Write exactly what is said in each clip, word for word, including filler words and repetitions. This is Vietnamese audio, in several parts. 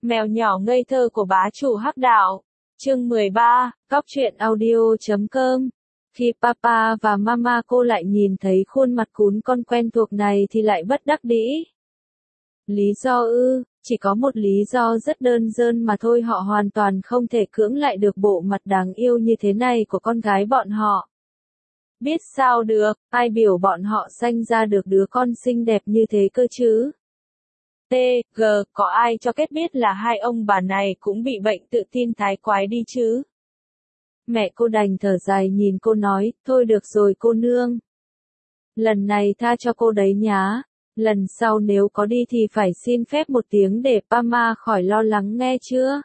Mèo nhỏ ngây thơ của bá chủ hắc đạo. Chương mười ba, Cóc truyện audio chấm com. Khi Papa và Mama cô lại nhìn thấy khuôn mặt cún con quen thuộc này thì lại bất đắc dĩ. Lý do ư, chỉ có một lý do rất đơn giản mà thôi, họ hoàn toàn không thể cưỡng lại được bộ mặt đáng yêu như thế này của con gái bọn họ. Biết sao được, ai biểu bọn họ sanh ra được đứa con xinh đẹp như thế cơ chứ? T, G, có ai cho kết biết là hai ông bà này cũng bị bệnh tự tin thái quái đi chứ? Mẹ cô đành thở dài nhìn cô nói, thôi được rồi cô nương. Lần này tha cho cô đấy nhá. Lần sau nếu có đi thì phải xin phép một tiếng để Mama khỏi lo lắng nghe chưa?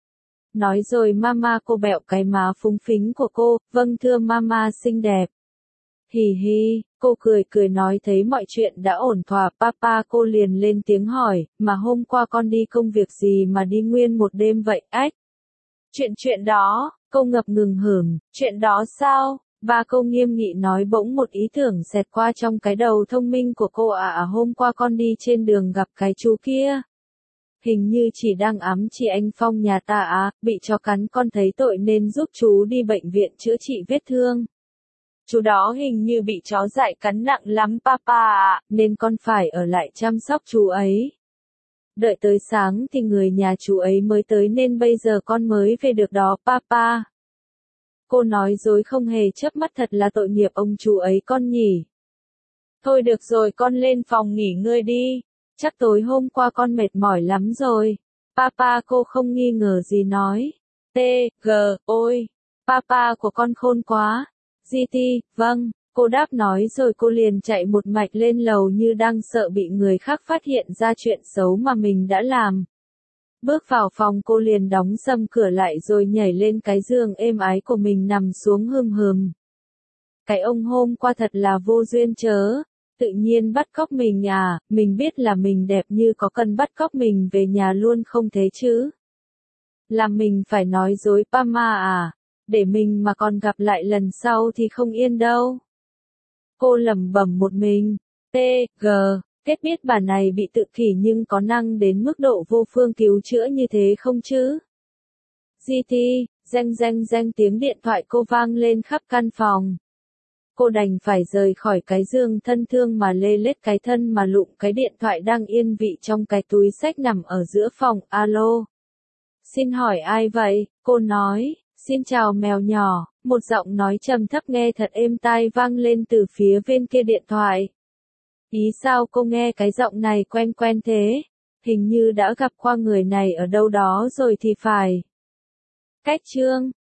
Nói rồi Mama cô bẹo cái má phúng phính của cô, vâng thưa Mama xinh đẹp. Hì hì, cô cười cười nói thấy mọi chuyện đã ổn thỏa, Papa cô liền lên tiếng hỏi, mà hôm qua con đi công việc gì mà đi nguyên một đêm vậy ách? Chuyện chuyện đó, cô ngập ngừng hửng, chuyện đó sao? Ba cô nghiêm nghị nói, bỗng một ý tưởng xẹt qua trong cái đầu thông minh của cô. À, à hôm qua con đi trên đường gặp cái chú kia. Hình như chỉ đang ám chỉ anh Phong nhà ta à, bị chó cắn, con thấy tội nên giúp chú đi bệnh viện chữa trị vết thương. Chú đó hình như bị chó dại cắn nặng lắm Papa ạ, nên con phải ở lại chăm sóc chú ấy. Đợi tới sáng thì người nhà chú ấy mới tới nên bây giờ con mới về được đó Papa. Cô nói dối không hề chớp mắt, thật là tội nghiệp ông chú ấy con nhỉ. Thôi được rồi, con lên phòng nghỉ ngơi đi. Chắc tối hôm qua con mệt mỏi lắm rồi. Papa cô không nghi ngờ gì nói. T, G, ôi, Papa của con khôn quá. giê tê, vâng, cô đáp nói rồi cô liền chạy một mạch lên lầu như đang sợ bị người khác phát hiện ra chuyện xấu mà mình đã làm. Bước vào phòng cô liền đóng sầm cửa lại rồi nhảy lên cái giường êm ái của mình nằm xuống hừm hừm. Cái ông hôm qua thật là vô duyên chớ, tự nhiên bắt cóc mình à, mình biết là mình đẹp như có cần bắt cóc mình về nhà luôn không thế chứ? Làm mình phải nói dối Pama à? Để mình mà còn gặp lại lần sau thì không yên đâu. Cô lẩm bẩm một mình. T, G, kết biết bà này bị tự kỷ nhưng có năng đến mức độ vô phương cứu chữa như thế không chứ? giê tê, reng reng reng tiếng điện thoại cô vang lên khắp căn phòng. Cô đành phải rời khỏi cái giường thân thương mà lê lết cái thân mà lụm cái điện thoại đang yên vị trong cái túi xách nằm ở giữa phòng. Alo. Xin hỏi ai vậy? Cô nói. Xin chào mèo nhỏ, một giọng nói trầm thấp nghe thật êm tai vang lên từ phía bên kia điện thoại. Ý sao cô nghe cái giọng này quen quen thế? Hình như đã gặp qua người này ở đâu đó rồi thì phải. Cách chương